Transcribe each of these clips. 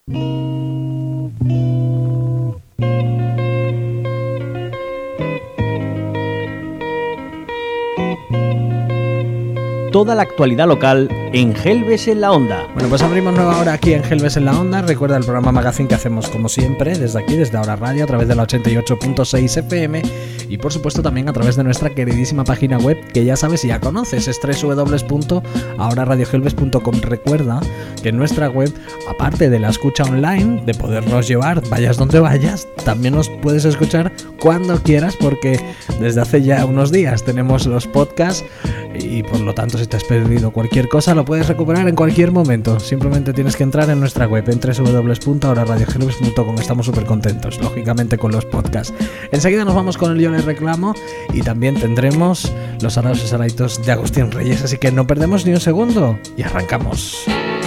Toda la actualidad local en Gelbes en la Onda. Bueno, pues abrimos nueva hora aquí en Gelbes en la Onda. Recuerda el programa Magazine que hacemos como siempre desde aquí, desde Ahora Radio, a través de la 88.6 FM y por supuesto también a través de nuestra queridísima página web que ya sabes y ya conoces, es www.ahoraradiogelbes.com. Recuerda que en nuestra web, aparte de la escucha online, de podernos llevar, vayas donde vayas, también nos puedes escuchar cuando quieras, porque desde hace ya unos días tenemos los podcasts y por lo tanto si te has perdido cualquier cosa lo puedes recuperar en cualquier momento. Simplemente tienes que entrar en nuestra web en www.ahoraradiogelbes.com. Estamos súper contentos, lógicamente, con los podcasts. Enseguida nos vamos con el Yo Les Reclamo y también tendremos los araos y saraitos de Agustín Reyes, así que no perdemos ni un segundo y arrancamos.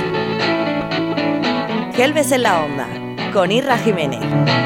Gelbes en la Onda, con Irra Jiménez.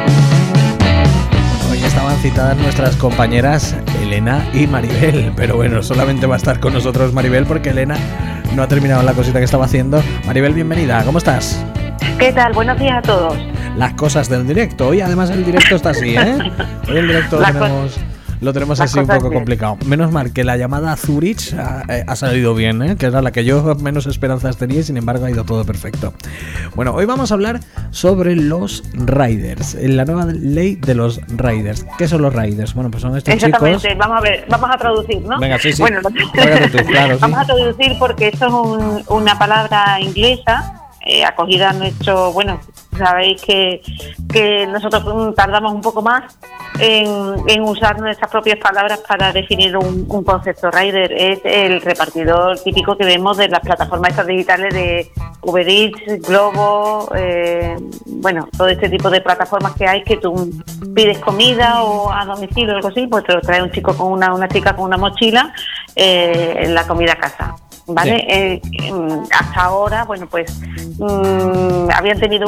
Hoy estaban citadas nuestras compañeras Elena y Maribel, pero bueno, solamente va a estar con nosotros Maribel porque Elena no ha terminado la cosita que estaba haciendo. Maribel, bienvenida, ¿cómo estás? ¿Qué tal? Buenos días a todos. Las cosas del directo. Hoy además el directo está así, ¿eh? Hoy el directo lo tenemos así un poco complicado. Menos mal que la llamada a Zurich ha salido bien, ¿eh? Que era la que yo menos esperanzas tenía y sin embargo ha ido todo perfecto. Bueno, hoy vamos a hablar sobre los riders, la nueva ley de los riders. ¿Qué son los riders? Bueno, pues son estos chicos... Exactamente, vamos a ver, vamos a traducir, ¿no? Venga, sí. Bueno, tú, claro, vamos sí. a traducir porque esto es una palabra inglesa acogida a nuestro... Bueno, sabéis que nosotros tardamos un poco más en usar nuestras propias palabras para definir un concepto. Rider es el repartidor típico que vemos de las plataformas estas digitales de Uber Eats, Globo, bueno, todo este tipo de plataformas que hay, que tú pides comida o a domicilio o algo así, pues te lo trae un chico con una chica con una mochila, la comida a casa. ¿Vale? Sí. Hasta ahora, bueno, pues habían tenido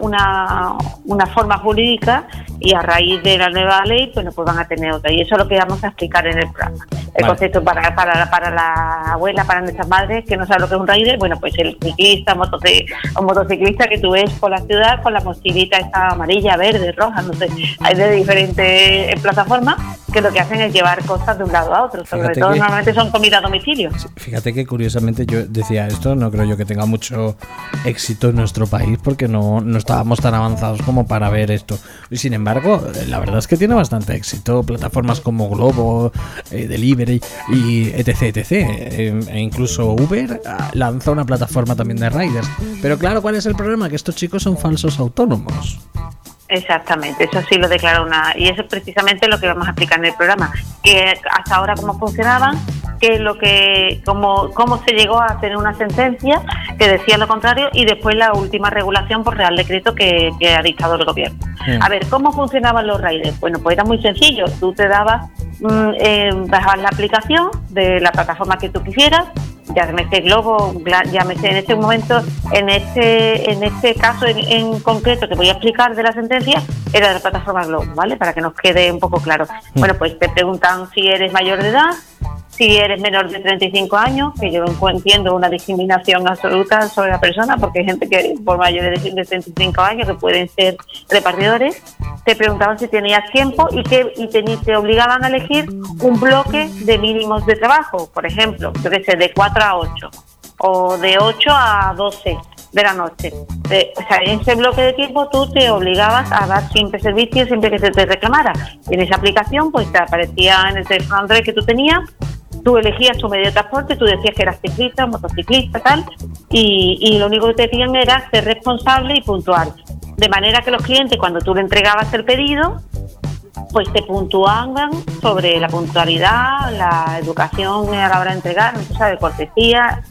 una forma jurídica y a raíz de la nueva ley, bueno, pues van a tener otra. Y eso es lo que vamos a explicar en el programa. El concepto para la abuela, para nuestras madres que no saben lo que es un rider, bueno, pues el ciclista o motociclista que tú ves por la ciudad con la mochilita esta amarilla, verde, roja, no sé, hay de diferentes plataformas que lo que hacen es llevar cosas de un lado a otro. Sobre todo normalmente son comida a domicilio. Fíjate que curiosamente yo decía esto, no creo yo que tenga mucho éxito en nuestro país porque no estábamos tan avanzados como para ver esto. Y sin embargo, la verdad es que tiene bastante éxito. Plataformas como Globo, Delivery y etc. E incluso Uber lanza una plataforma también de riders. Pero claro, ¿cuál es el problema? Que estos chicos son falsos autónomos. Exactamente, eso sí lo declara y eso es precisamente lo que vamos a explicar en el programa, que hasta ahora cómo funcionaban, cómo se llegó a tener una sentencia que decía lo contrario y después la última regulación por Real Decreto que ha dictado el gobierno. A ver, ¿cómo funcionaban los riders? Bueno, pues era muy sencillo, tú te dabas, bajabas la aplicación de la plataforma que tú quisieras, llámese Globo, llámese en este momento, en este caso en concreto que voy a explicar de la sentencia, era de la plataforma Globo, ¿vale? Para que nos quede un poco claro. Bueno, pues te preguntan si eres mayor de edad, si eres menor de 35 años, que yo entiendo una discriminación absoluta sobre la persona, porque hay gente que por mayores de 35 años que pueden ser repartidores. Te preguntaban si tenías tiempo y te obligaban a elegir un bloque de mínimos de trabajo, por ejemplo, yo qué sé, de 4 a 8 o de 8 a 12 de la noche. O sea, en ese bloque de tiempo tú te obligabas a dar siempre servicio, siempre que se te reclamara. Y en esa aplicación pues te aparecía en el teléfono Android que tú tenías, tú elegías tu medio de transporte, tú decías que eras ciclista, motociclista, tal, y lo único que te pedían era ser responsable y puntual. De manera que los clientes, cuando tú le entregabas el pedido, pues te puntuaban sobre la puntualidad, la educación a la hora de entregar, ¿no? ¿Sabes? Cortesía,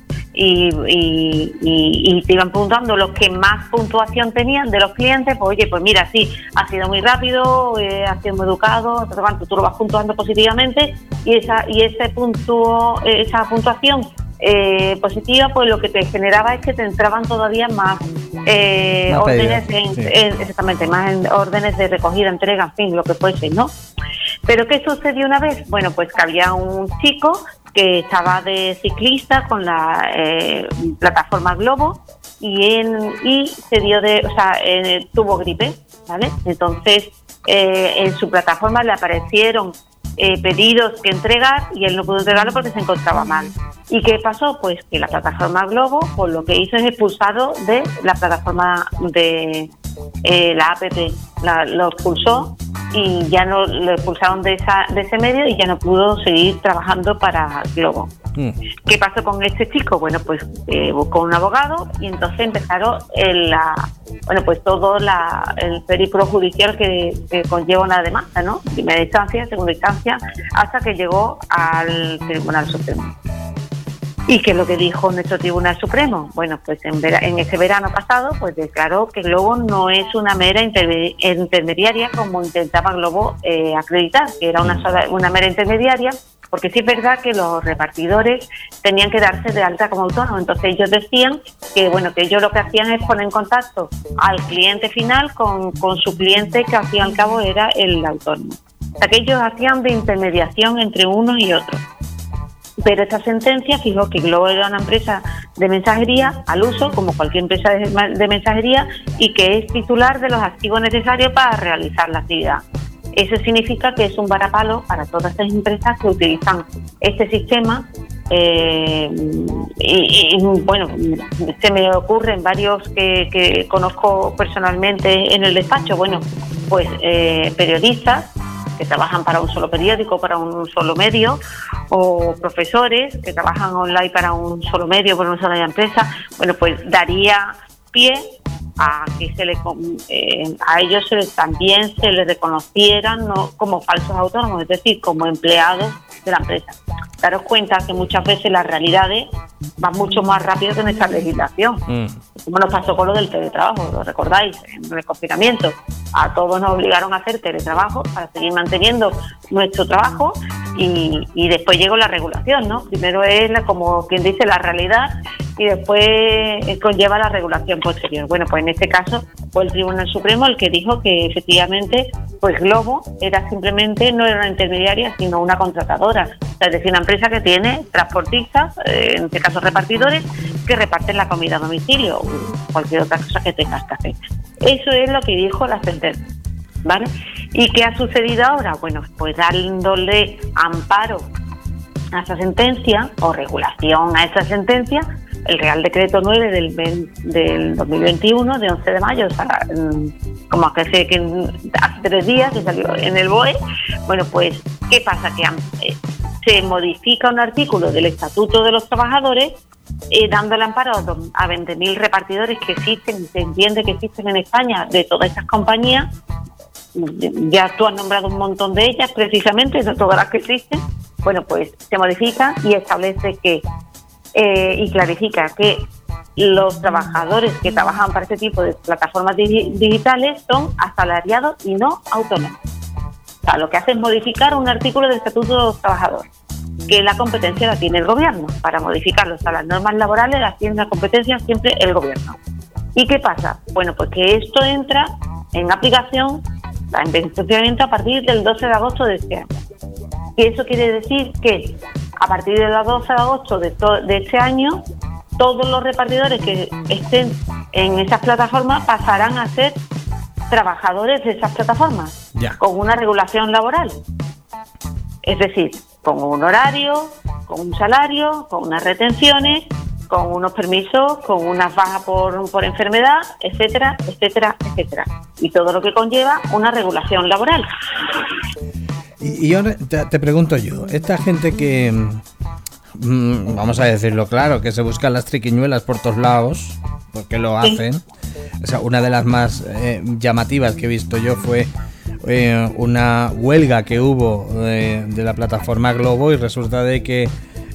y te iban puntuando los que más puntuación tenían de los clientes. Pues oye, pues mira, sí, ha sido muy rápido, ha sido muy educado, tú lo vas puntuando positivamente y esa puntuación positiva, pues lo que te generaba es que te entraban todavía más órdenes, exactamente, más órdenes de recogida, entrega, en fin, lo que fuese, ¿no? Pero ¿qué sucedió una vez? Bueno, pues que había un chico que estaba de ciclista con la plataforma Globo y se dio tuvo gripe, ¿vale? Entonces en su plataforma le aparecieron pedidos que entregar y él no pudo entregarlo porque se encontraba mal. ¿Y qué pasó? Pues que la plataforma Glovo, pues lo que hizo es expulsarlo de la plataforma de la app, lo expulsó y ya no lo expulsaron de ese medio y ya no pudo seguir trabajando para Glovo. ¿Qué pasó con este chico? Bueno, pues buscó un abogado y entonces empezaron todo el periplo judicial que conlleva una demanda, ¿no? Primera instancia, segunda instancia, hasta que llegó al Tribunal Supremo. ¿Y qué es lo que dijo nuestro Tribunal Supremo? Bueno, pues en ese verano pasado pues declaró que Glovo no es una mera intermediaria como intentaba Glovo acreditar, que era una mera intermediaria, porque sí es verdad que los repartidores tenían que darse de alta como autónomos. Entonces ellos decían que ellos lo que hacían es poner en contacto al cliente final con su cliente, que al fin y al cabo era el autónomo. O sea, que ellos hacían de intermediación entre unos y otros. Pero esta sentencia fijó que Glovo era una empresa de mensajería al uso, como cualquier empresa de mensajería, y que es titular de los activos necesarios para realizar la actividad. Eso significa que es un varapalo para todas estas empresas que utilizan este sistema. Se me ocurren varios que conozco personalmente en el despacho. Periodistas que trabajan para un solo periódico, para un solo medio, o profesores que trabajan online para un solo medio, para una sola empresa. Bueno, pues daría pie a que a ellos también se les reconocieran, no como falsos autónomos, es decir, como empleados de la empresa. Daros cuenta que muchas veces las realidades van mucho más rápido que nuestra legislación. Como nos pasó con lo del teletrabajo, ¿lo recordáis? En el confinamiento a todos nos obligaron a hacer teletrabajo para seguir manteniendo nuestro trabajo y después llegó la regulación, ¿no? Primero es como quien dice la realidad y después conlleva la regulación posterior. Bueno, pues en este caso fue el Tribunal Supremo el que dijo que efectivamente pues Glovo no era una intermediaria, sino una contratadora. O sea, es decir, una empresa que tiene transportistas, en este caso repartidores, que reparten la comida a domicilio o cualquier otra cosa que tengas que hacer. Eso es lo que dijo la sentencia, ¿vale? ¿Y qué ha sucedido ahora? Bueno, pues dándole amparo a esa sentencia o regulación a esa sentencia, el Real Decreto 9 del 2021, de 11 de mayo, o sea, como hace 3 días que salió en el BOE. Bueno, pues, ¿qué pasa? Que se modifica un artículo del Estatuto de los Trabajadores dándole amparo a 20.000 repartidores que existen, se entiende que existen en España, de todas estas compañías. Ya tú has nombrado un montón de ellas, precisamente, de todas las que existen. Bueno, pues se modifica y establece que y clarifica que los trabajadores que trabajan para este tipo de plataformas digitales son asalariados y no autónomos. O sea, lo que hace es modificar un artículo del Estatuto de los Trabajadores, que la competencia la tiene el gobierno para modificarlo. O sea, las normas laborales las tiene la competencia siempre el gobierno. ¿Y qué pasa? Bueno, pues que esto entra en aplicación, a partir del 12 de agosto de este año. Y eso quiere decir que a partir del 12 de agosto de este año, todos los repartidores que estén en esas plataformas pasarán a ser trabajadores de esas plataformas, con una regulación laboral. Es decir, con un horario, con un salario, con unas retenciones, con unos permisos, con unas bajas por enfermedad, etcétera, etcétera, etcétera. Y todo lo que conlleva una regulación laboral. Y yo te pregunto esta gente que, vamos a decirlo claro, que se buscan las triquiñuelas por todos lados, porque lo hacen. O sea, una de las más llamativas que he visto yo fue una huelga que hubo de la plataforma Glovo, y resulta de que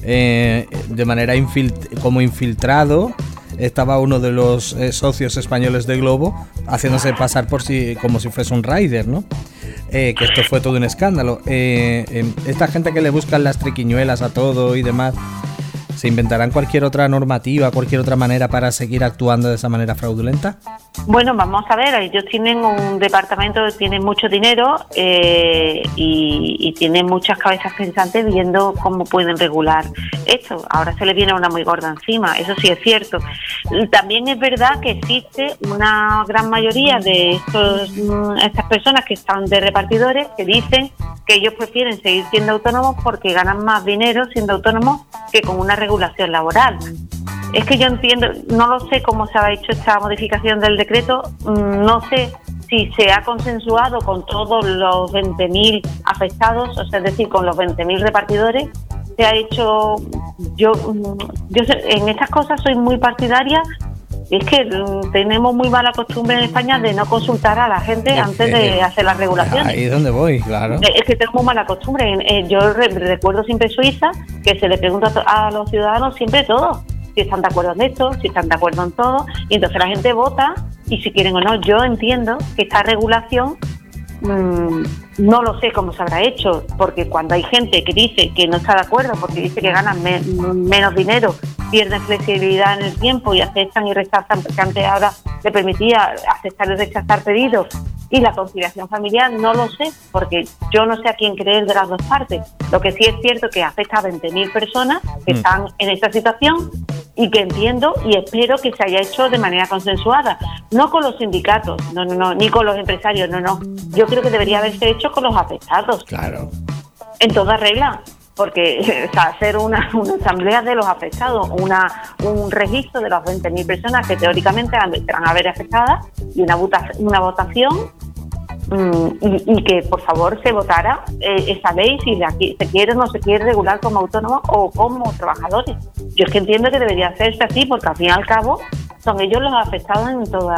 de manera como infiltrado estaba uno de los socios españoles de Glovo haciéndose pasar como si fuese un rider, ¿no? Que esto fue todo un escándalo. Esta gente que le buscan las triquiñuelas a todo y demás, ¿se inventarán cualquier otra normativa, cualquier otra manera para seguir actuando de esa manera fraudulenta? Bueno, vamos a ver, ellos tienen un departamento que tiene mucho dinero y tienen muchas cabezas pensantes viendo cómo pueden regular esto. Ahora se les viene una muy gorda encima, eso sí es cierto. También es verdad que existe una gran mayoría de estas personas que están de repartidores que dicen que ellos prefieren seguir siendo autónomos porque ganan más dinero siendo autónomos que con una regulación laboral. Es que yo entiendo, no lo sé cómo se ha hecho esta modificación del decreto, no sé si se ha consensuado con todos los 20.000 afectados, o sea, es decir, con los 20.000 repartidores, se ha hecho, yo en estas cosas soy muy partidaria. Es que tenemos muy mala costumbre en España de no consultar a la gente antes de hacer las regulaciones. Ahí es donde voy, claro. Es que tenemos mala costumbre. Yo recuerdo siempre Suiza, que se le pregunta a los ciudadanos siempre todo. Si están de acuerdo en esto, si están de acuerdo en todo. Y entonces la gente vota y si quieren o no. Yo entiendo que esta regulación no lo sé cómo se habrá hecho, porque cuando hay gente que dice que no está de acuerdo, porque dice que ganan menos dinero, pierden flexibilidad en el tiempo y aceptan y rechazan, porque antes ahora le permitía aceptar y rechazar pedidos, y la conciliación familiar no lo sé, porque yo no sé a quién creer de las dos partes. Lo que sí es cierto que afecta a 20.000 personas que están en esta situación y que entiendo y espero que se haya hecho de manera consensuada, no con los sindicatos, no, ni con los empresarios, no. Yo creo que debería haberse hecho con los afectados. Claro. En toda regla. Porque hacer una asamblea de los afectados, un registro de las 20.000 personas que teóricamente van a ver afectadas y una votación y que por favor se votara esa ley si se quiere o no se quiere regular como autónomos o como trabajadores. Yo es que entiendo que debería hacerse así porque al fin y al cabo son ellos los afectados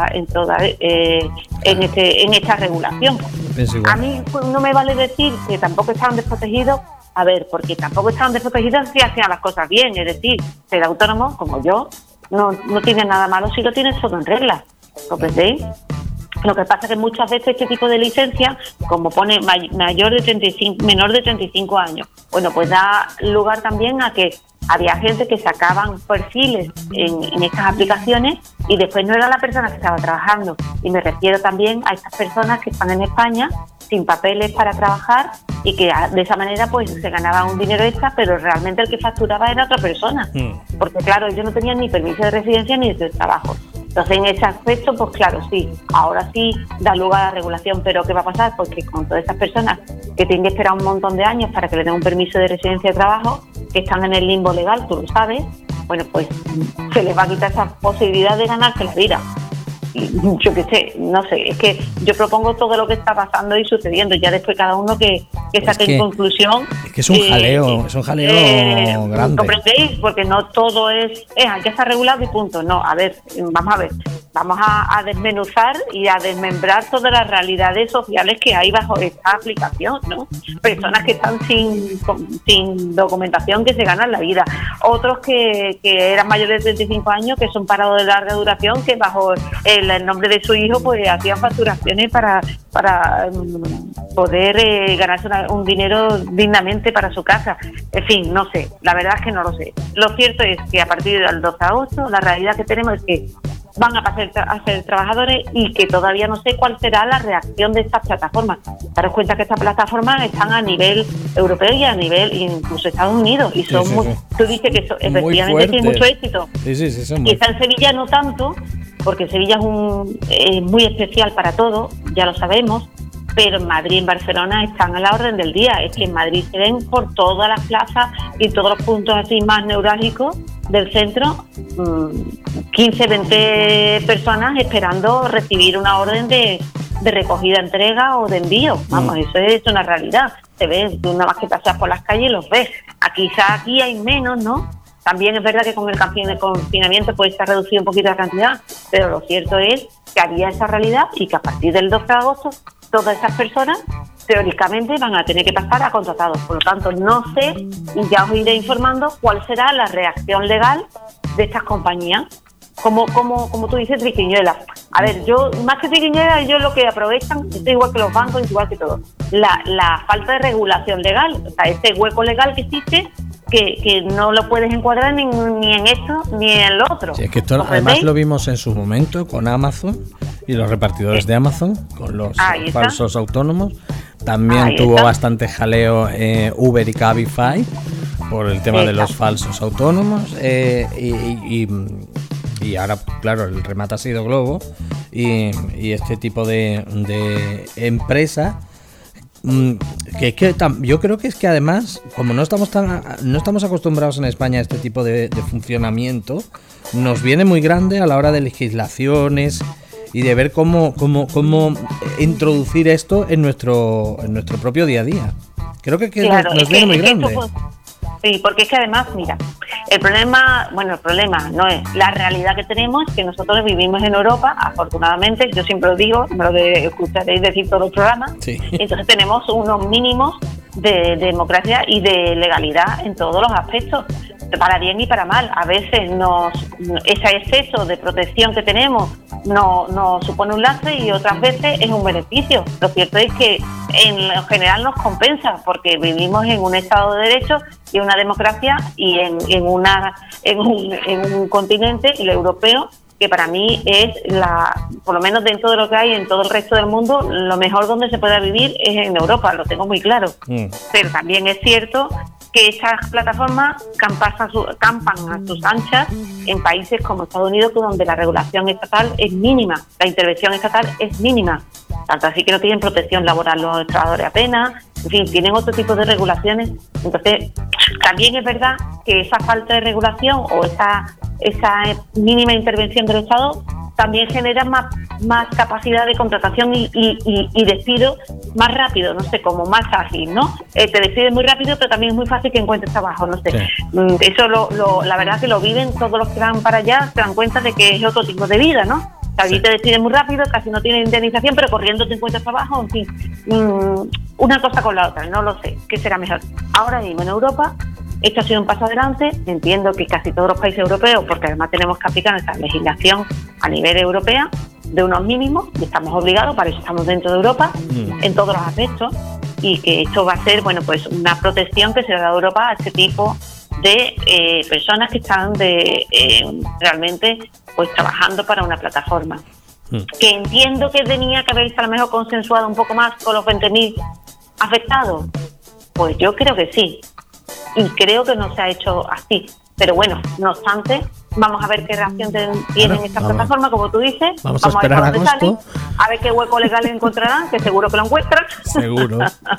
en esta regulación. A mí no me vale decir que tampoco estaban desprotegidos. A ver, porque tampoco estaban desprotegidos si hacían las cosas bien, es decir, ser autónomo como yo no tiene nada malo si lo tienes todo en regla, ¿comprendéis? Lo que pasa es que muchas veces este tipo de licencia, como pone menor de 35 años, bueno, pues da lugar también a que había gente que sacaban perfiles en estas aplicaciones y después no era la persona que estaba trabajando. Y me refiero también a estas personas que están en España sin papeles para trabajar y que de esa manera pues se ganaba un dinero extra, pero realmente el que facturaba era otra persona. Porque claro, ellos no tenían ni permiso de residencia ni de trabajo. Entonces, en ese aspecto, pues claro, sí, ahora sí da lugar a la regulación, pero ¿qué va a pasar? Pues que con todas esas personas que tienen que esperar un montón de años para que le den un permiso de residencia de trabajo, que están en el limbo legal, tú lo sabes, bueno, pues se les va a quitar esa posibilidad de ganarse la vida. Yo qué sé, no sé, es que yo propongo todo lo que está pasando y sucediendo, ya después cada uno que saque en conclusión. Es que es un jaleo grande. ¿Comprendéis? Porque no todo ya está regulado y punto. No, a ver, vamos a desmenuzar y a desmembrar todas las realidades sociales que hay bajo esta aplicación, ¿no? Personas que están sin documentación, que se ganan la vida, otros que eran mayores de 35 años, que son parados de larga duración, que bajo el nombre de su hijo pues hacían facturaciones para poder ganarse un dinero dignamente para su casa. En fin, no sé, la verdad es que no lo sé. Lo cierto es que a partir del 12 de agosto la realidad que tenemos es que van a pasar a ser trabajadores y que todavía no sé cuál será la reacción de estas plataformas. Daros cuenta que estas plataformas están a nivel europeo y a nivel incluso Estados Unidos y son tú dices que efectivamente tienen mucho éxito. Quizá en Sevilla no tanto, porque Sevilla es muy especial para todo, ya lo sabemos, pero en Madrid y en Barcelona están a la orden del día. Es que en Madrid se ven por todas las plazas y todos los puntos así más neurálgicos del centro 15, 20 personas esperando recibir una orden de recogida, entrega o de envío. Vamos, eso es una realidad. Se ve, tú nada más que pasas por las calles y los ves. Quizá aquí hay menos, ¿no? También es verdad que con el confinamiento pues se ha reducido un poquito la cantidad, pero lo cierto es que había esa realidad y que a partir del 12 de agosto todas esas personas teóricamente van a tener que pasar a contratados. Por lo tanto, no sé, y ya os iré informando cuál será la reacción legal de estas compañías. Como tú dices, triquiñuelas. A ver, yo, más que triquiñuelas, ellos lo que aprovechan, es igual que los bancos, es igual que todo, la falta de regulación legal, o sea, ese hueco legal que existe, que no lo puedes encuadrar ni en esto ni en lo otro. Sí, es que esto además lo vimos en su momento con Amazon, y los repartidores de Amazon con los falsos autónomos. También tuvo bastante jaleo Uber y Cabify por el tema de los falsos autónomos. Y ahora, claro, el remate ha sido Glovo y este tipo de empresa. Yo creo que es que además, como no estamos acostumbrados en España a este tipo de funcionamiento, nos viene muy grande a la hora de legislaciones y de ver cómo introducir esto en nuestro propio día a día. Creo que claro, nos viene muy grande. Sí, porque es que además, mira, el problema no es la realidad que tenemos, que nosotros vivimos en Europa, afortunadamente, yo siempre lo digo, me lo escucharéis decir todos los programas, sí. Entonces tenemos unos mínimos de democracia y de legalidad en todos los aspectos, para bien y para mal. A veces ese exceso de protección que tenemos nos supone un lastre y otras veces es un beneficio. Lo cierto es que en lo general nos compensa porque vivimos en un Estado de Derecho y una democracia y en un continente, el europeo, que para mí es por lo menos dentro de lo que hay en todo el resto del mundo, lo mejor donde se pueda vivir es en Europa, lo tengo muy claro. Pero también es cierto que estas plataformas campan a sus anchas en países como Estados Unidos, donde la regulación estatal es mínima, la intervención estatal es mínima, tanto así que no tienen protección laboral los trabajadores apenas, en fin, tienen otro tipo de regulaciones. Entonces, también es verdad que esa falta de regulación o esa mínima intervención del Estado también genera más capacidad de contratación y despido más rápido, no sé, como más ágil, ¿no? Te despides muy rápido, pero también es muy fácil que encuentres trabajo, no sé. Sí. Eso la verdad que lo viven todos los que van para allá, se dan cuenta de que es otro tipo de vida, ¿no? Allí sí. Te despiden muy rápido, casi no tienes indemnización, pero corriendo te encuentras trabajo, en fin. Una cosa con la otra, no lo sé, ¿qué será mejor? Ahora mismo en Europa, esto ha sido un paso adelante. Entiendo que casi todos los países europeos, porque además tenemos que aplicar nuestra legislación a nivel europeo de unos mínimos, y estamos obligados, para eso estamos dentro de Europa, en todos los aspectos, y que esto va a ser, bueno, pues una protección que se le da a Europa a este tipo de personas que están realmente pues trabajando para una plataforma. Que entiendo que tenía que haberse a lo mejor consensuado un poco más con los 20.000 afectados. Pues yo creo que sí. Y creo que no se ha hecho así. Pero bueno, no obstante, vamos a ver qué reacción tienen estas plataformas, como tú dices. Vamos a esperar a agosto. A ver qué hueco legal encontrarán, que seguro que lo encuentran. Seguro.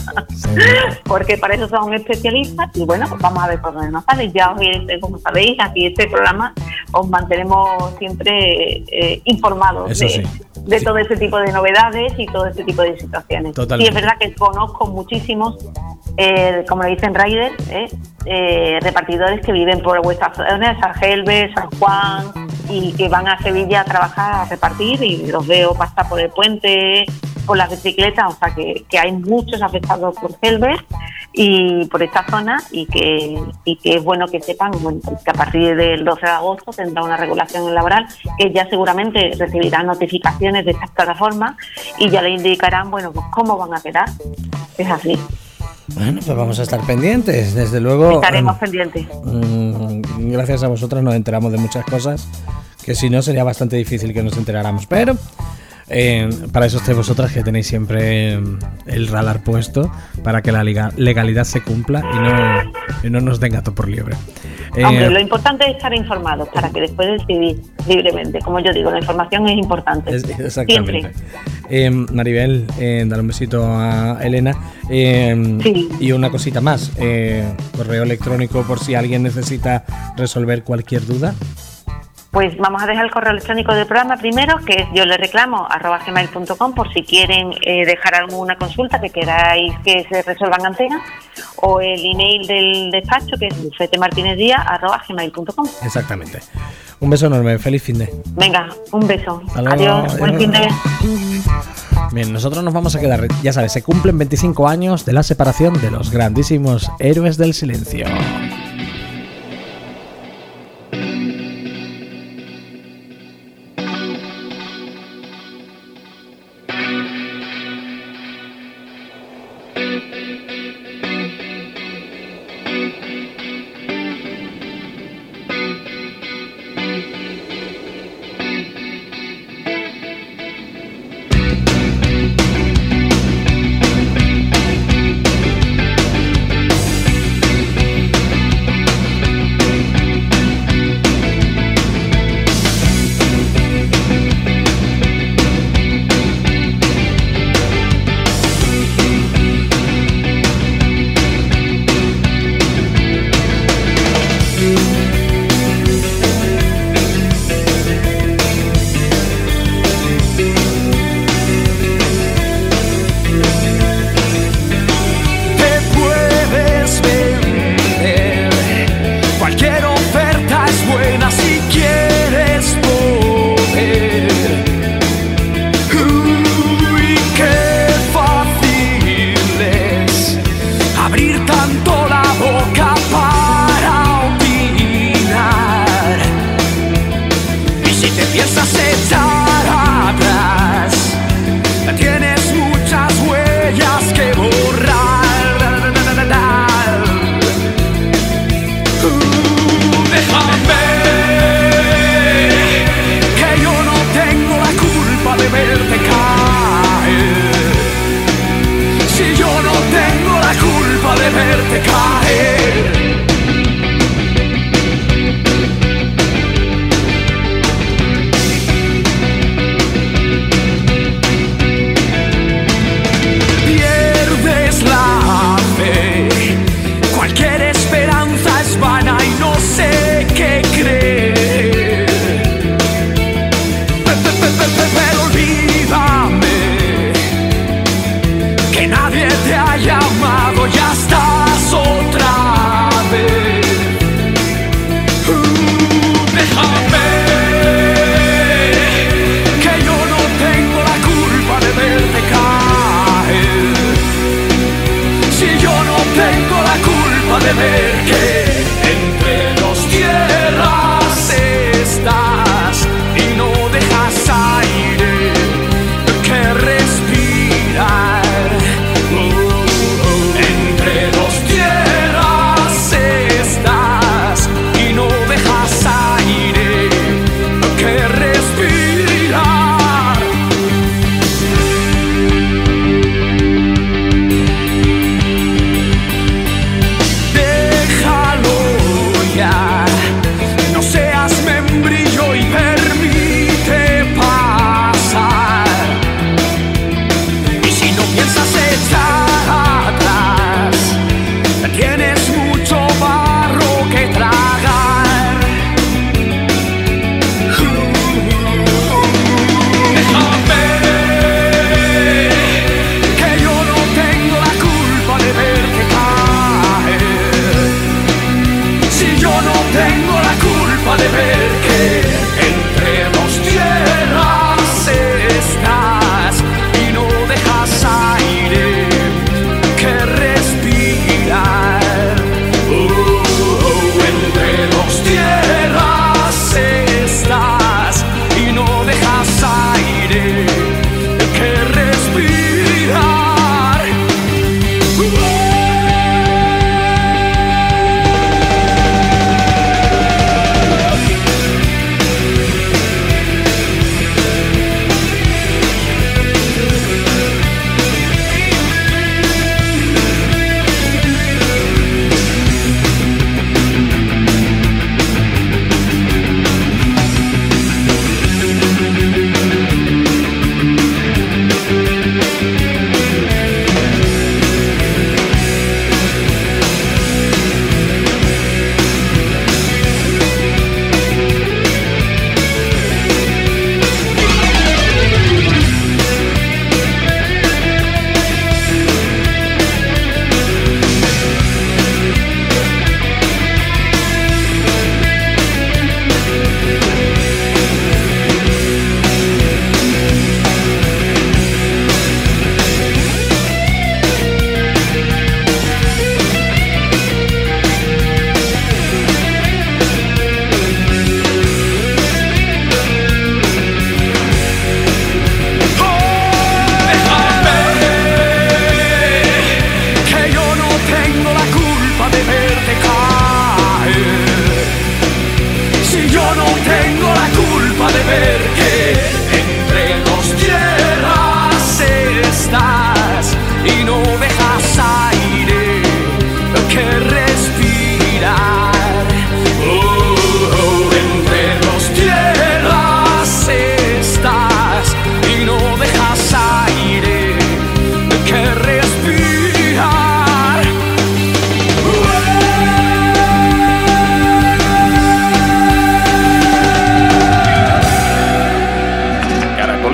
Porque para eso son especialistas. Y bueno, pues vamos a ver por dónde nos sale. Ya como sabéis, aquí este programa os mantenemos siempre informados de todo este tipo de novedades y todo este tipo de situaciones. Totalmente. Y es verdad que conozco muchísimos, como le dicen riders, repartidores que viven por vuestras zonas, San Gelbes, San Juan, y que van a Sevilla a trabajar, a repartir, y los veo pasar por el puente, por las bicicletas, o sea que hay muchos afectados por Gelbes y por esta zona, y que es bueno que sepan, bueno, que a partir del 12 de agosto tendrá una regulación laboral, que ya seguramente recibirán notificaciones de estas plataformas y ya le indicarán, bueno, pues cómo van a quedar. Es así. Bueno, pues vamos a estar pendientes, desde luego. Estaremos pendientes. Gracias a vosotras nos enteramos de muchas cosas que si no sería bastante difícil que nos enteráramos, pero para eso estáis vosotras, que tenéis siempre el radar puesto para que la legalidad se cumpla y no nos den gato por liebre. Hombre, lo importante es estar informados para que después decidir libremente. Como yo digo, la información es importante. Exactamente. Maribel, dale un besito a Elena. Sí. Y una cosita más, correo electrónico por si alguien necesita resolver cualquier duda. Pues vamos a dejar el correo electrónico del programa primero, que es yolereclamo@gmail.com, por si quieren dejar alguna consulta que queráis que se resuelva en antena, o el email del despacho, que es bufetemartinezdia@gmail.com. Exactamente. Un beso enorme, feliz fin de. Venga, un beso. Adiós, buen fin de. Bien, nosotros nos vamos a quedar, ya sabes, se cumplen 25 años de la separación de los grandísimos Héroes del Silencio.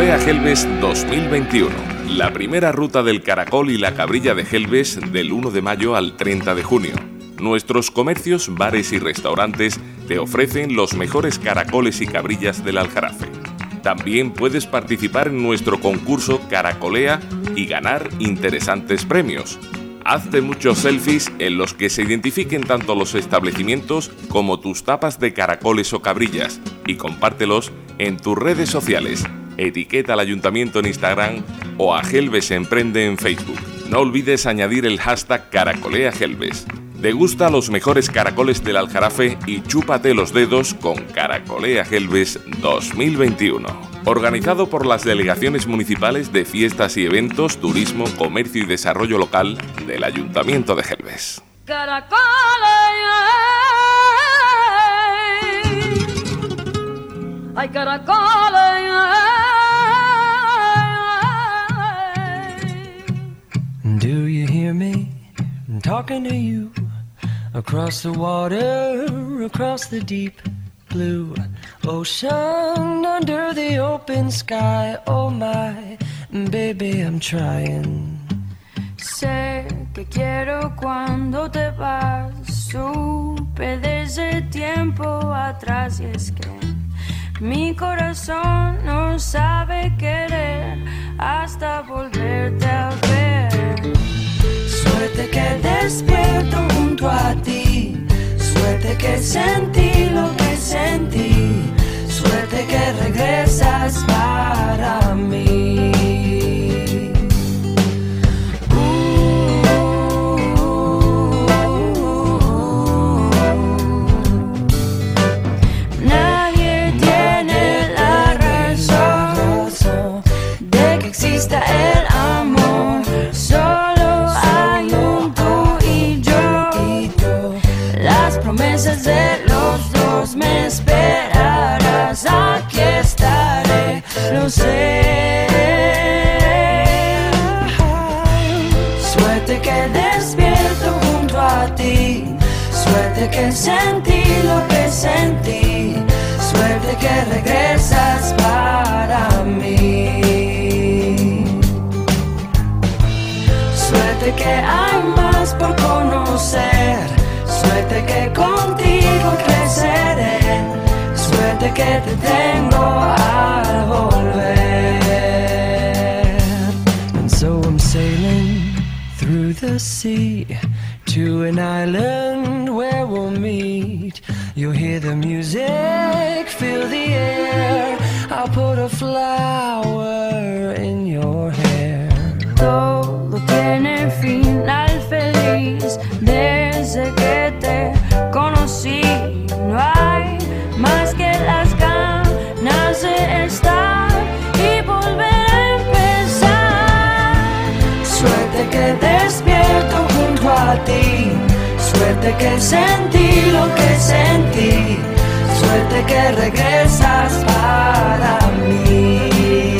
Caracolea Gelbes 2021. La primera ruta del caracol y la cabrilla de Gelbes del 1 de mayo al 30 de junio. Nuestros comercios, bares y restaurantes te ofrecen los mejores caracoles y cabrillas del Aljarafe. También puedes participar en nuestro concurso Caracolea y ganar interesantes premios. Hazte muchos selfies en los que se identifiquen tanto los establecimientos como tus tapas de caracoles o cabrillas y compártelos en tus redes sociales. Etiqueta al Ayuntamiento en Instagram o a Gelbes Emprende en Facebook. No olvides añadir el hashtag Caracolea Gelbes. Degusta los mejores caracoles del Aljarafe y chúpate los dedos con Caracolea Gelbes 2021. Organizado por las delegaciones municipales de fiestas y eventos, turismo, comercio y desarrollo local del Ayuntamiento de Gelbes. Ay, caracoles. Do you hear me? I'm talking to you. Across the water, across the deep blue ocean, under the open sky. Oh my, baby, I'm trying. Sé que quiero cuando te vas. Supe desde tiempo atrás y es que mi corazón no sabe querer hasta volverte a ver. Suerte que despierto junto a ti, suerte que sentí lo que sentí, suerte que regresas para mí. Nadie tiene la razón de que exista el amor. Solo hay un tú y yo. Las promesas de los dos, me esperarás, aquí estaré, lo sé. Suerte que despierto junto a ti, suerte que sentí lo que sentí, suerte que regresas para mí. Suerte que hay más por conocer, suerte que contigo creceré, suerte que te tengo al volver. And so I'm sailing through the sea to an island where we'll meet. You'll hear the music, feel the air. I'll put a flower in your hair. Todo tiene final feliz desde que te conocí. No hay más que las ganas de estar y volver a empezar. Suerte que despierto junto a ti, suerte que sentí lo que sentí, suerte que regresas para mí.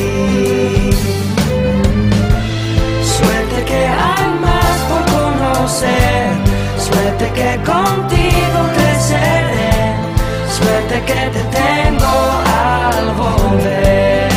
Suerte que hay más por conocer, suerte que contigo creceré, suerte que te tengo al volver.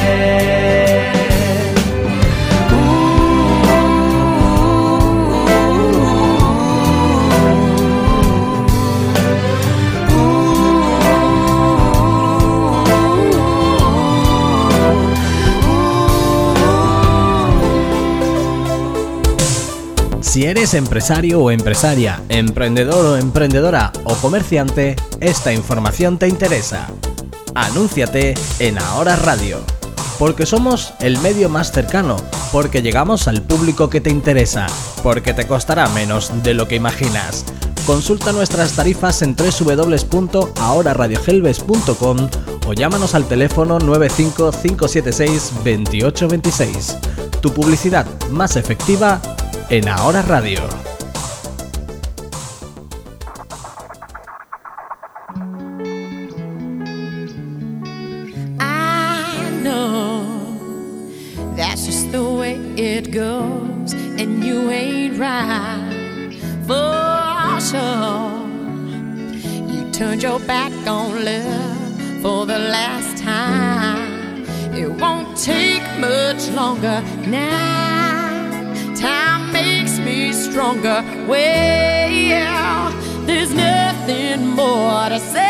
Si eres empresario o empresaria, emprendedor o emprendedora o comerciante, esta información te interesa. Anúnciate en Ahora Radio, porque somos el medio más cercano, porque llegamos al público que te interesa, porque te costará menos de lo que imaginas. Consulta nuestras tarifas en www.ahoraradiogelbes.com o llámanos al teléfono 95 576 2826. Tu publicidad más efectiva en Ahora Radio. I know that's just the way it goes, and you ain't right for sure. You turned your back on love for the last time. It won't won't take much longer now. Time makes me stronger. Well, there's nothing more to say.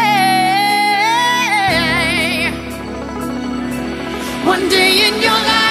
One day in your life,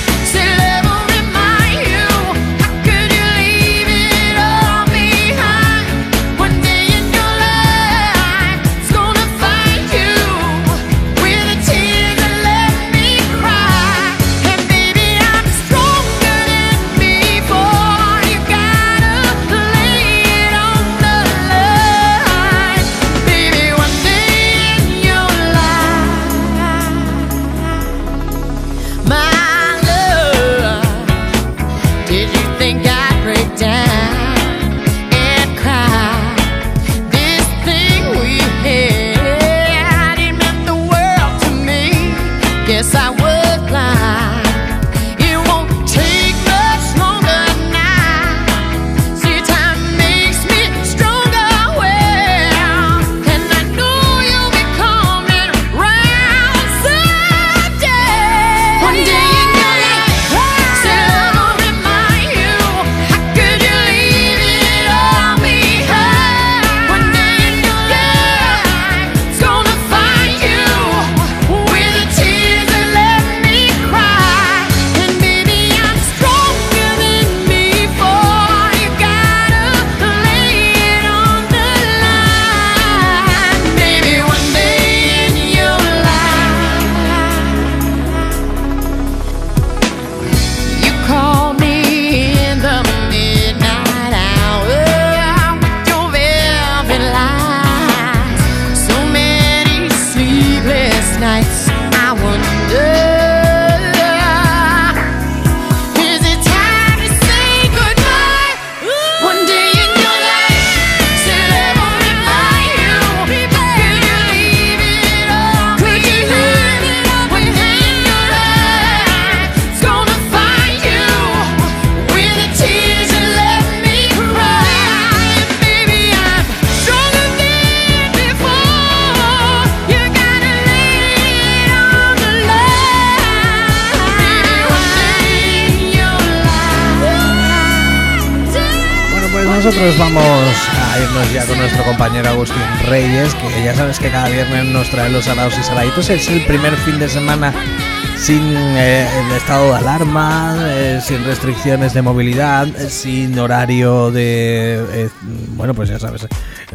nosotros vamos a irnos ya con nuestro compañero Agustín Reyes, que ya sabes que cada viernes nos trae los salados y saladitos. Es el primer fin de semana sin el estado de alarma, sin restricciones de movilidad, sin horario de... bueno, pues ya sabes,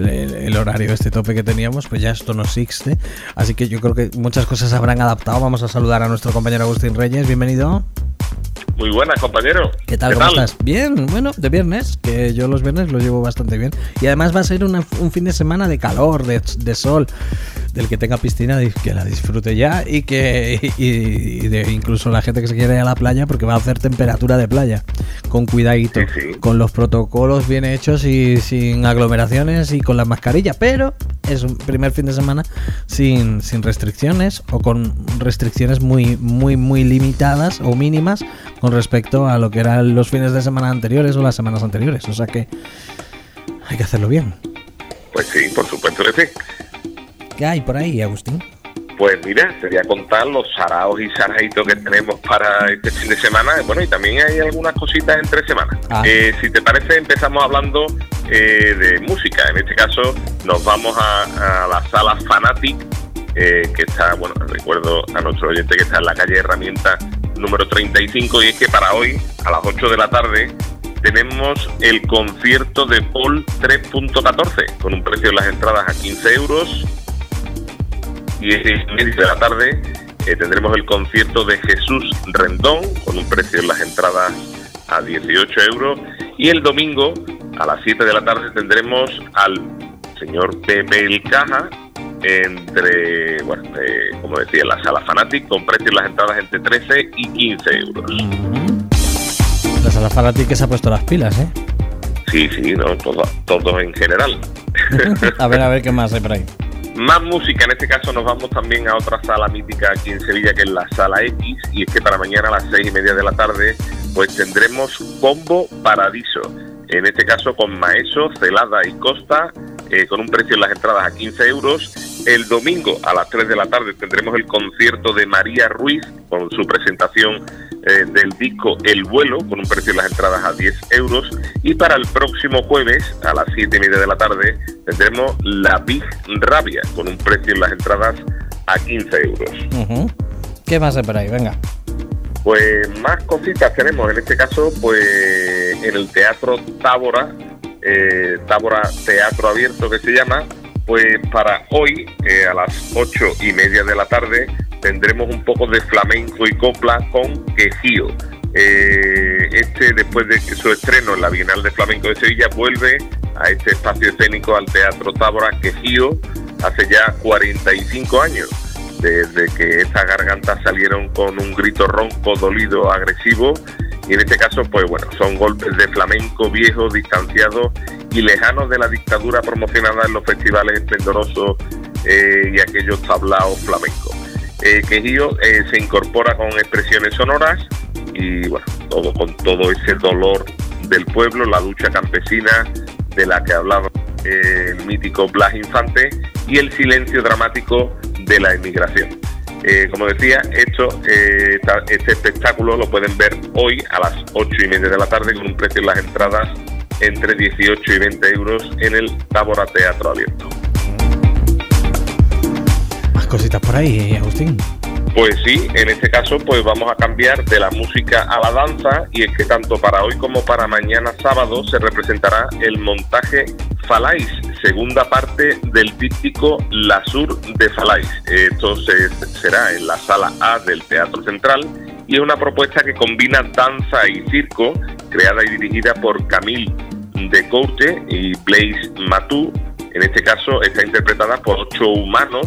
el horario este tope que teníamos, pues ya esto no existe. Así que yo creo que muchas cosas se habrán adaptado. Vamos a saludar a nuestro compañero Agustín Reyes. Bienvenido. Muy buenas, compañero. ¿Qué tal? ¿Cómo estás? Bien, bueno, de viernes, que yo los viernes los llevo bastante bien. Y además va a ser un fin de semana de calor, de sol, del que tenga piscina, que la disfrute ya, y que de incluso la gente que se quiere ir a la playa, porque va a hacer temperatura de playa, con cuidadito, sí. Con los protocolos bien hechos y sin aglomeraciones y con las mascarillas, pero es un primer fin de semana sin restricciones, o con restricciones muy limitadas o mínimas con respecto a lo que eran los fines de semana anteriores o las semanas anteriores. O sea que hay que hacerlo bien. Pues sí, por supuesto que sí. ¿Qué hay por ahí, Agustín? Pues mira, sería contar los saraos y saraditos que tenemos para este fin de semana. Bueno, y también hay algunas cositas entre semanas. Si te parece, empezamos hablando de música. En este caso nos vamos a la sala Fanatic, que está, bueno, recuerdo a nuestro oyente que está en la calle Herramientas número 35, y es que para hoy, a las 8 de la tarde, tenemos el concierto de Paul 3.14, con un precio de las entradas a 15 euros. Y a las 6:30 de la tarde tendremos el concierto de Jesús Rendón, con un precio de las entradas a 18 euros. Y el domingo, a las 7 de la tarde, tendremos al señor Pepe El Caja, como decía, en la sala Fanatic, con precios de las entradas entre 13 y 15 euros. La sala Fanatic que se ha puesto las pilas, ¿eh? Sí, no, todo en general. a ver qué más hay por ahí. Más música, en este caso nos vamos también a otra sala mítica aquí en Sevilla, que es la Sala X, y es que para mañana a las 6:30 de la tarde pues tendremos Combo Paradiso, en este caso con Maeso, Celada y Costa, con un precio en las entradas a 15 euros. El domingo a las 3 de la tarde tendremos el concierto de María Ruiz con su presentación del disco El Vuelo, con un precio en las entradas a 10 euros. Y para el próximo jueves a las 7:30 de la tarde tendremos La Big Rabia, con un precio en las entradas a 15 euros. Uh-huh. ¿Qué más hay por ahí? Venga. Pues más cositas tenemos, en este caso, pues en el Teatro Tábora, Tábora Teatro Abierto que se llama, pues para hoy a las 8:30 de la tarde tendremos un poco de flamenco y copla con Quejío. Después de su estreno en la Bienal de Flamenco de Sevilla, vuelve a este espacio escénico, al Teatro Tábora Quejío, hace ya 45 años, desde que esas gargantas salieron con un grito ronco, dolido, agresivo. Y en este caso, pues bueno, son golpes de flamenco viejo, distanciados y lejanos de la dictadura promocionada en los festivales esplendorosos y aquellos tablaos flamencos. Quejío se incorpora con expresiones sonoras y bueno, todo con todo ese dolor del pueblo, la lucha campesina de la que hablaba el mítico Blas Infante y el silencio dramático de la emigración. Como decía, este espectáculo lo pueden ver hoy a las 8:30 de la tarde con un precio en las entradas entre 18 y 20 euros en el Tábora Teatro Abierto. Más cositas por ahí, Agustín. Pues sí, en este caso pues vamos a cambiar de la música a la danza, y es que tanto para hoy como para mañana sábado se representará el montaje Falais, segunda parte del díptico La Sur de Falais. Esto será en la Sala A del Teatro Central y es una propuesta que combina danza y circo, creada y dirigida por Camille Decourte y Blaise Matou. En este caso está interpretada por 8 humanos,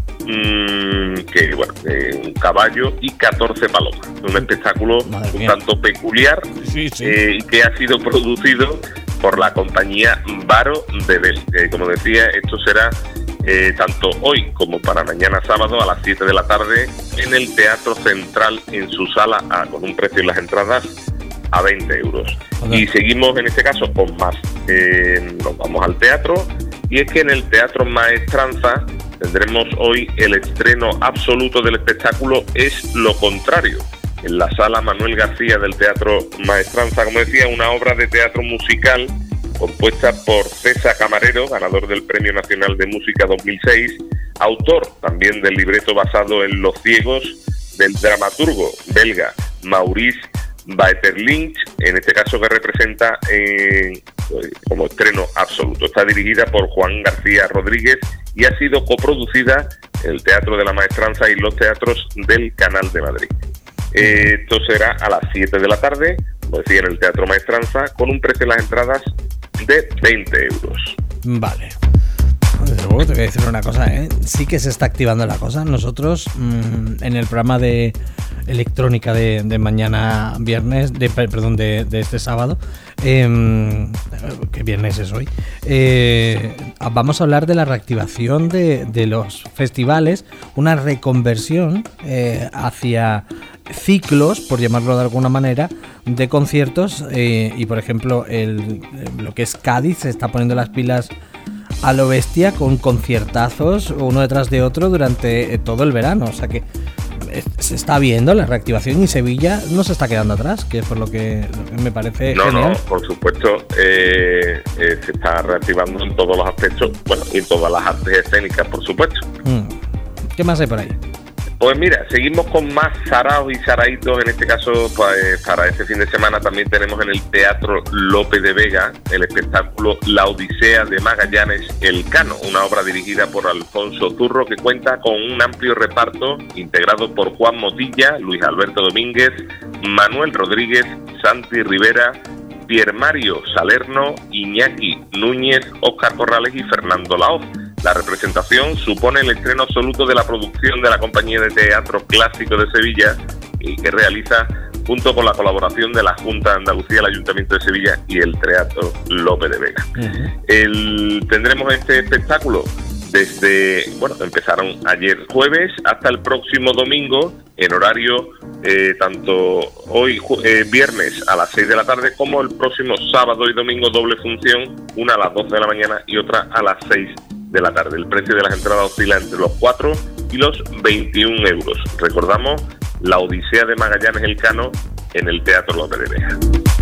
un caballo y 14 palomas. Un espectáculo un tanto peculiar, y que ha sido producido por la compañía Varo de Bel. Como decía, esto será tanto hoy como para mañana sábado a las 7 de la tarde en el Teatro Central en su Sala A, con un precio en las entradas a 20 euros. Okay. Y seguimos en este caso con más. Nos vamos al teatro, y es que en el Teatro Maestranza tendremos hoy el estreno absoluto del espectáculo Es lo Contrario, en la Sala Manuel García del Teatro Maestranza. Como decía, una obra de teatro musical compuesta por César Camarero, ganador del Premio Nacional de Música 2006, autor también del libreto basado en Los Ciegos del dramaturgo belga Maurice Maeterlinck, en este caso que representa como estreno absoluto. Está dirigida por Juan García Rodríguez y ha sido coproducida el Teatro de la Maestranza y los teatros del Canal de Madrid. Esto será a las 7 de la tarde, como decía, en el Teatro Maestranza, con un precio de las entradas de 20 euros. Vale. Luego te voy a decir una cosa, sí que se está activando la cosa. Nosotros en el programa de electrónica de mañana viernes, de este sábado, que viernes es hoy, vamos a hablar de la reactivación de los festivales, una reconversión hacia ciclos, por llamarlo de alguna manera, de conciertos, y por ejemplo lo que es Cádiz se está poniendo las pilas a lo bestia con conciertazos uno detrás de otro durante todo el verano. O sea que se está viendo la reactivación, y Sevilla no se está quedando atrás, que es por lo que me parece genial. No, por supuesto, se está reactivando en todos los aspectos, bueno, y en todas las artes escénicas, por supuesto. ¿Qué más hay por ahí? Pues mira, seguimos con más saraos y saraitos. En este caso, pues, para este fin de semana también tenemos en el Teatro Lope de Vega el espectáculo La Odisea de Magallanes Elcano, una obra dirigida por Alfonso Zurro, que cuenta con un amplio reparto integrado por Juan Motilla, Luis Alberto Domínguez, Manuel Rodríguez, Santi Rivera, Pierre Mario Salerno, Iñaki Núñez, Óscar Corrales y Fernando Laoz. La representación supone el estreno absoluto de la producción de la Compañía de Teatro Clásico de Sevilla, y que realiza junto con la colaboración de la Junta de Andalucía, el Ayuntamiento de Sevilla y el Teatro Lope de Vega. Tendremos este espectáculo empezaron ayer jueves hasta el próximo domingo, en horario tanto hoy viernes a las 6 de la tarde como el próximo sábado y domingo, doble función, una a las 12 de la mañana y otra a las 6 de la tarde. El precio de las entradas oscila entre los 4 y los 21 euros. Recordamos la Odisea de Magallanes Elcano en el Teatro López de Vega.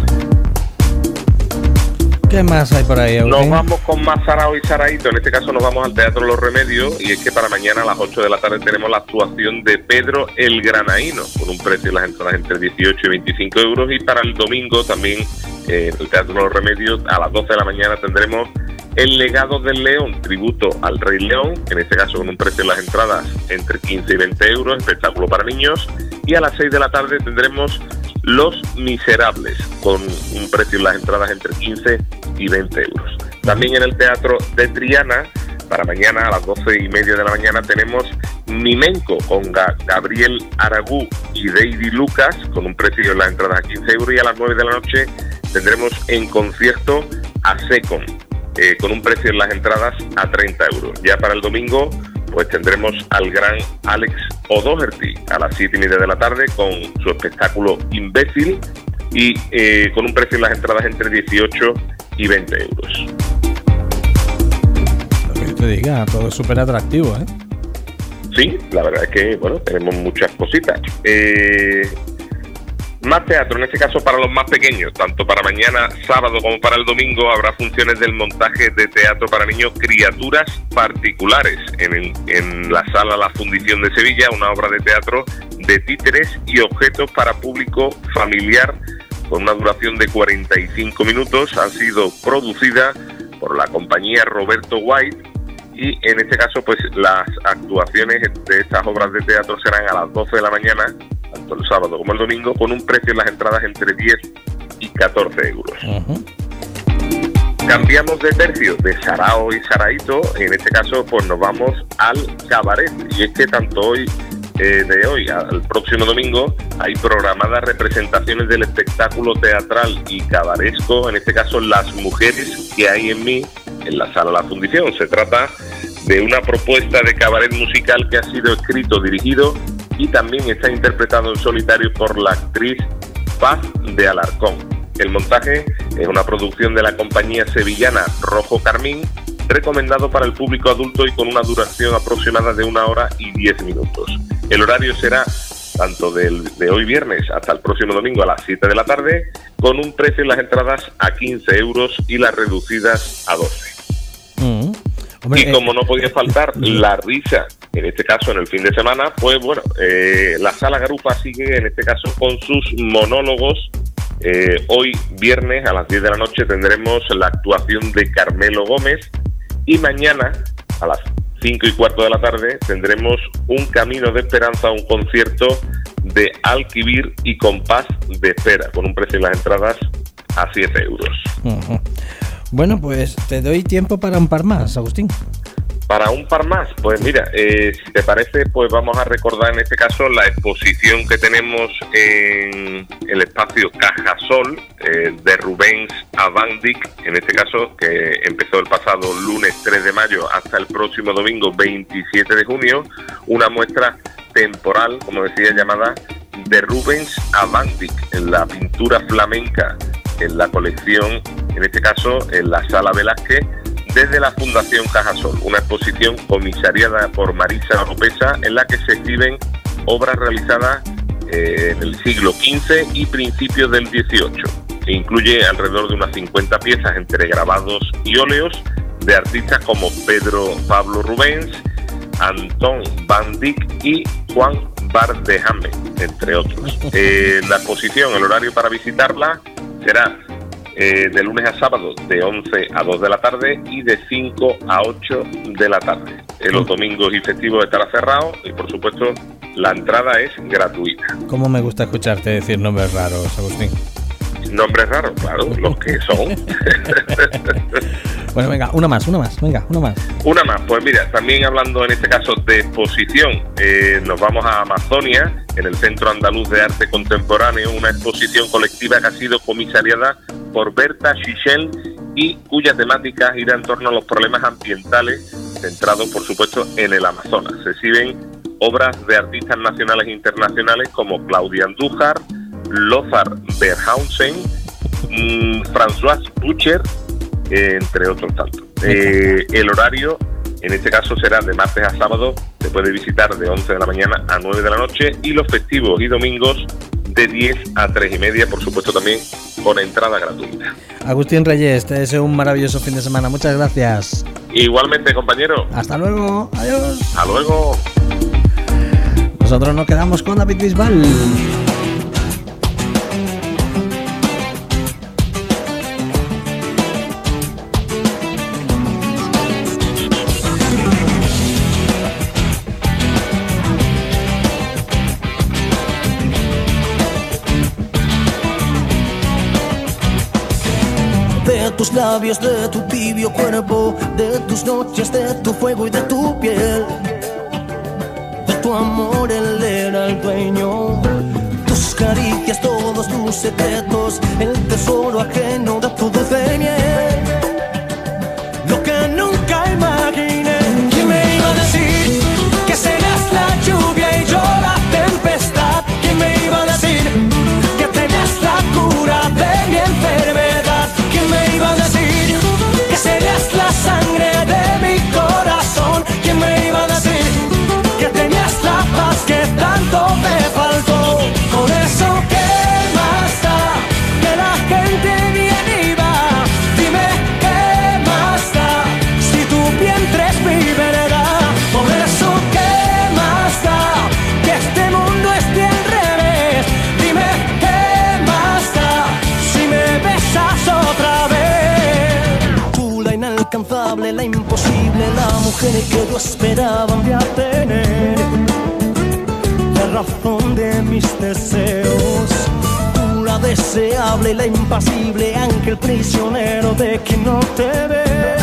¿Qué más hay por ahí, Agustín? Nos vamos con más sarao y saraíto. En este caso nos vamos al Teatro Los Remedios, y es que para mañana a las 8 de la tarde tenemos la actuación de Pedro el Granaíno, con un precio de las entradas entre 18 y 25 euros. Y para el domingo también en el Teatro Los Remedios a las 12 de la mañana tendremos El Legado del León, tributo al Rey León, en este caso con un precio de las entradas entre 15 y 20 euros, espectáculo para niños. Y a las 6 de la tarde tendremos Los Miserables, con un precio de las entradas entre 15 y 20 euros. También en el Teatro de Triana, para mañana a las 12:30 de la mañana, tenemos Mimenco con Gabriel Aragú y Deidi Lucas, con un precio de las entradas a 15 euros. Y a las 9 de la noche tendremos en concierto a Secon, con un precio de las entradas a 30 euros. Ya para el domingo pues tendremos al gran Alex O'Doherty a las 7:30 de la tarde con su espectáculo Imbécil, y con un precio de las entradas entre 18 y 20 euros. Lo que te diga, todo es súper atractivo, ¿eh? Sí, la verdad es que, bueno, tenemos muchas cositas. Más teatro, en este caso para los más pequeños, tanto para mañana sábado como para el domingo habrá funciones del montaje de teatro para niños Criaturas Particulares en la Sala La Fundición de Sevilla, una obra de teatro de títeres y objetos para público familiar con una duración de 45 minutos. Ha sido producida por la compañía Roberto White, y en este caso pues las actuaciones de estas obras de teatro serán a las 12 de la mañana, tanto el sábado como el domingo, con un precio en las entradas entre 10 y 14 euros. Cambiamos de tercio, de sarao y saraíto. En este caso pues nos vamos al cabaret, y es que tanto hoy de hoy al próximo domingo hay programadas representaciones del espectáculo teatral y cabaresco, en este caso Las Mujeres que hay en mí, en la Sala La Fundición. Se trata de una propuesta de cabaret musical que ha sido escrito, dirigido y también está interpretado en solitario por la actriz Paz de Alarcón. El montaje es una producción de la compañía sevillana Rojo Carmín, recomendado para el público adulto y con una duración aproximada de 1 hora y 10 minutos. El horario será tanto de hoy viernes hasta el próximo domingo a las 7 de la tarde, con un precio en las entradas a 15 euros y las reducidas a 12. Y como no podía faltar la risa, en este caso en el fin de semana, pues bueno, la Sala Garufa sigue en este caso con sus monólogos. Hoy viernes a las 10 de la noche tendremos la actuación de Carmelo Gómez, y mañana a las 5:15 de la tarde tendremos Un Camino de Esperanza, un concierto de Alquivir y Compás de Espera, con un precio de las entradas a 7 euros. Bueno, pues te doy tiempo para un par más, Agustín. Para un par más, pues mira, si te parece, pues vamos a recordar en este caso la exposición que tenemos en el espacio Cajasol de Rubens a Van Dyck, en este caso que empezó el pasado lunes 3 de mayo hasta el próximo domingo 27 de junio, una muestra temporal, como decía, llamada de Rubens a Van Dyck, en la pintura flamenca, en la colección, en este caso en la Sala Velázquez, desde la Fundación Cajasol, una exposición comisariada por Marisa Oropesa, en la que se exhiben obras realizadas en el siglo XV y principios del XVIII, e incluye alrededor de unas 50 piezas entre grabados y óleos de artistas como Pedro Pablo Rubens, Anton Van Dyck y Juan Bardejame, entre otros. La exposición, el horario para visitarla será de lunes a sábado de 11 a 2 de la tarde y de 5 a 8 de la tarde. Los domingos y festivos estará cerrado y, por supuesto, la entrada es gratuita. ¿Cómo me gusta escucharte decir nombres raros, Agustín? Nombres raros, claro, los que son. Bueno, venga, una más. Una más, pues mira, también hablando en este caso de exposición, nos vamos a Amazonia, en el Centro Andaluz de Arte Contemporáneo, una exposición colectiva que ha sido comisariada por Berta Chichel y cuya temática gira en torno a los problemas ambientales, centrados por supuesto en el Amazonas. Se exhiben obras de artistas nacionales e internacionales como Claudia Andújar, Lothar Berhausen, François Bucher, entre otros tantos. El horario, en este caso, será de martes a sábado. Se puede visitar de 11 de la mañana a 9 de la noche, y los festivos y domingos de 10 a 3 y media, por supuesto también con entrada gratuita. Agustín Reyes, te deseo un maravilloso fin de semana. Muchas gracias. Igualmente, compañero. Hasta luego. Adiós. Hasta luego. Nosotros nos quedamos con David Bisbal. De tus labios, de tu tibio cuerpo, de tus noches, de tu fuego y de tu piel. De tu amor él era el dueño. Tus caricias, todos tus secretos, el tesoro ajeno de tu dulce miel. Lo que nunca imaginé. ¿Quién me iba a decir que serías la lluvia y yo la tempestad? ¿Quién me iba a decir que tenías la cura de mi enfermedad? ¿Quién me iba a decir que serías la sangre de mi corazón? ¿Quién me iba a decir que tenías la paz que tanto me faltó? Por eso, ¿qué más da que la gente viene y va? Dime, ¿qué más da si tu vientre es mi verdad? Por eso, ¿qué más da que este mundo esté al revés? Dime, ¿qué más da si me besas otra vez? Tú, la inalcanzable, la imposible, la mujer que yo esperaba un día tener, la razón de mis deseos. Tú, la deseable, la impasible, ángel prisionero de quien no te ve,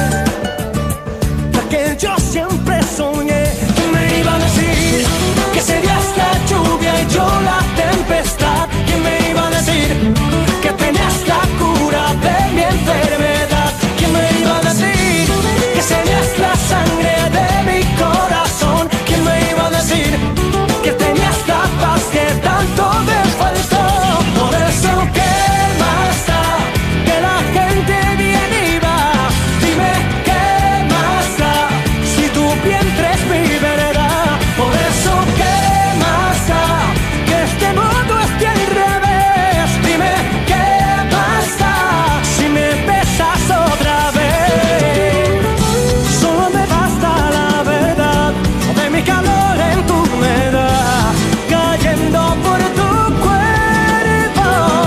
la que yo siempre soñé. ¿Quién me iba a decir que serías la lluvia y yo la tempestad? ¿Quién me iba a decir que tenías la cura de mi enfermedad? ¿Quién me iba a decir que serías la sangre de mi corazón? ¿Quién me iba a decir que tenías la paz que tanto me faltó? Por eso, ¿qué más da que la gente viene y va? Dime, ¿qué más da si tu vientre es mi verdad? Por eso, ¿qué más da que este mundo esté al revés? Dime, ¿qué más da si me besas otra vez? Solo me basta la verdad de mi calor en tu humedad, cayendo por tu cuerpo.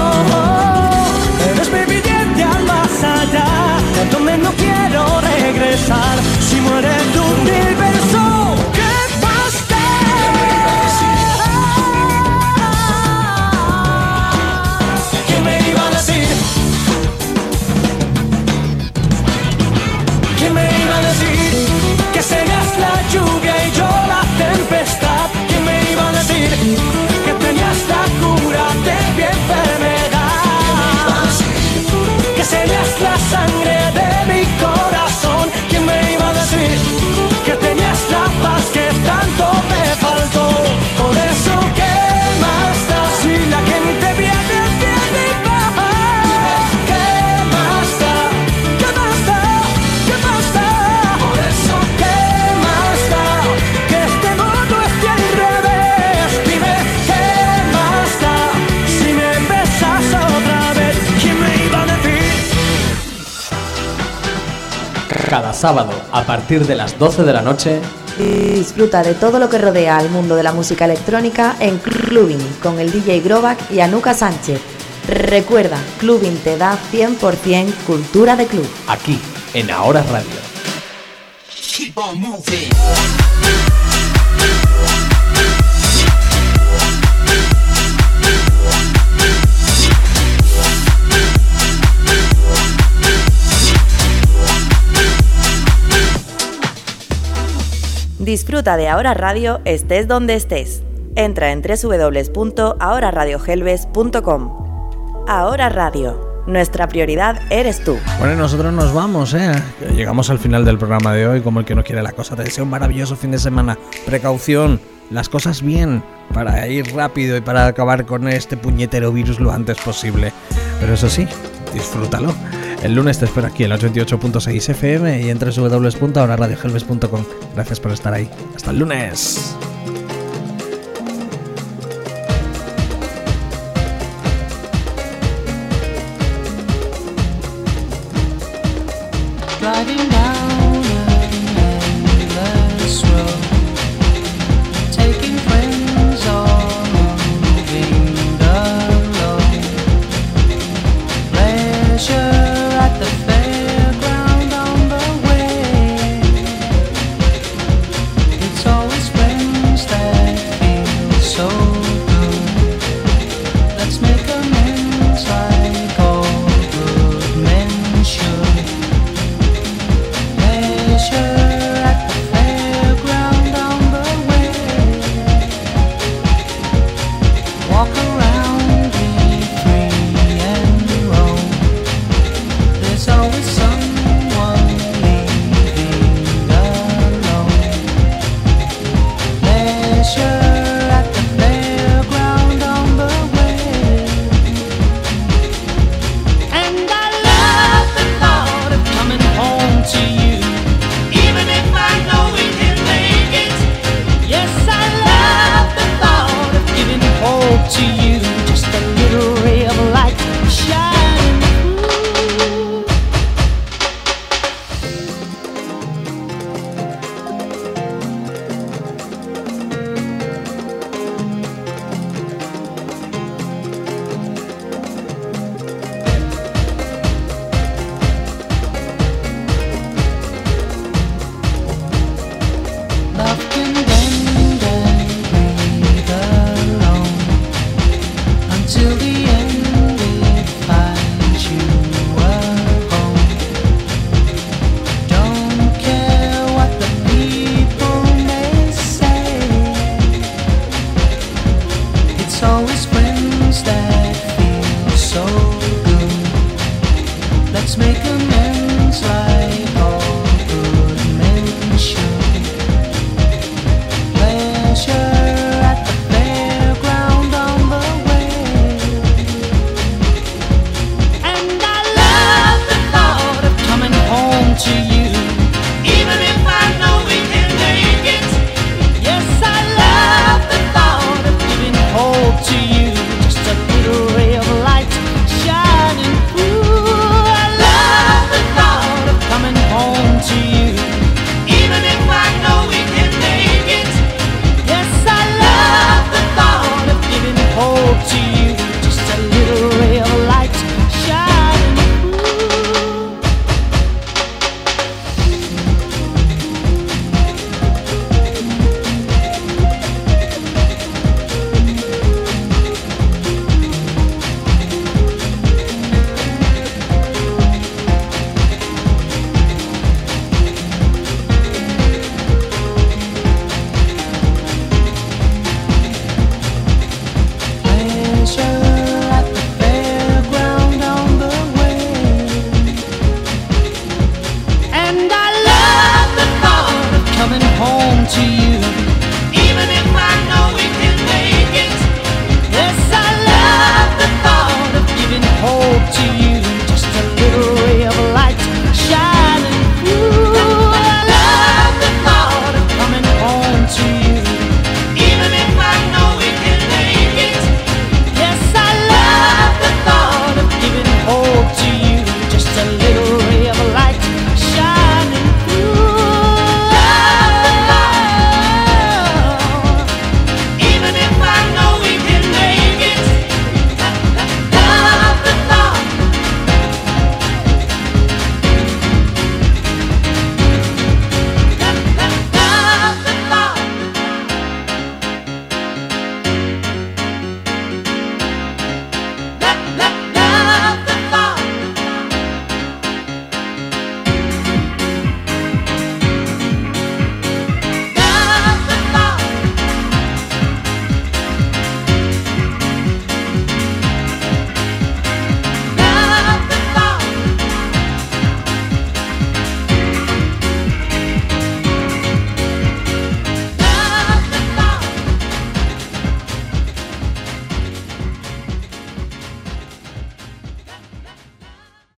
Eres mi viviente al más allá, donde no quiero regresar. Si muere tu universo, ¿qué pasa? ¿Quién me iba a decir? ¿Quién me iba a decir que serías la lluvia y yo la tempestad? ¿Quién me iba a decir que tenías la cura de mi enfermedad? Que serías la sangre de mi corazón. ¿Quién me iba a decir que tenías la paz que tanto me faltó? Por eso, ¿qué más da si la gente viene y va? ¿Qué más da? ¿Qué más da? ¿Qué más da? Por eso, ¿qué más da que este mundo esté al revés? Dime, ¿qué más da si me besas otra vez? ¿Quién me iba a decir? Cada sábado, a partir de las 12 de la noche, Disfruta de todo lo que rodea al mundo de la música electrónica en Clubbing con el DJ Grovac y Anuka Sánchez. Recuerda, Clubbing te da 100% cultura de club. aquí, en Ahora Radio. Keep on moving. Disfruta de Ahora Radio estés donde estés. Entra en www.ahoraradiohelves.com. Ahora Radio, nuestra prioridad eres tú. Bueno, y nosotros nos vamos, Llegamos al final del programa de hoy, como el que no quiere la cosa. Te deseo un maravilloso fin de semana. Precaución, las cosas bien, para ir rápido y para acabar con este puñetero virus lo antes posible. Pero eso sí, disfrútalo. El lunes te espero aquí en el 88.6 FM y en www.radiohelves.com. Gracias por estar ahí. Hasta el lunes. Driving down an endless road, taking friends or moving alone. Pleasure at the fairground on the way. It's always friends that feel so good. Let's make amends like all good men should. At the fairground on the way. Walk around, be free and roam. There's always someone leaving alone. Leisure at the fairground on the way. And I love the thought of coming home to you. To you, just a little ray of light shining through. Love can bend and breathe alone till the end it finds you a home. Don't care what the people may say. It's always friends that feel so good. Let's make a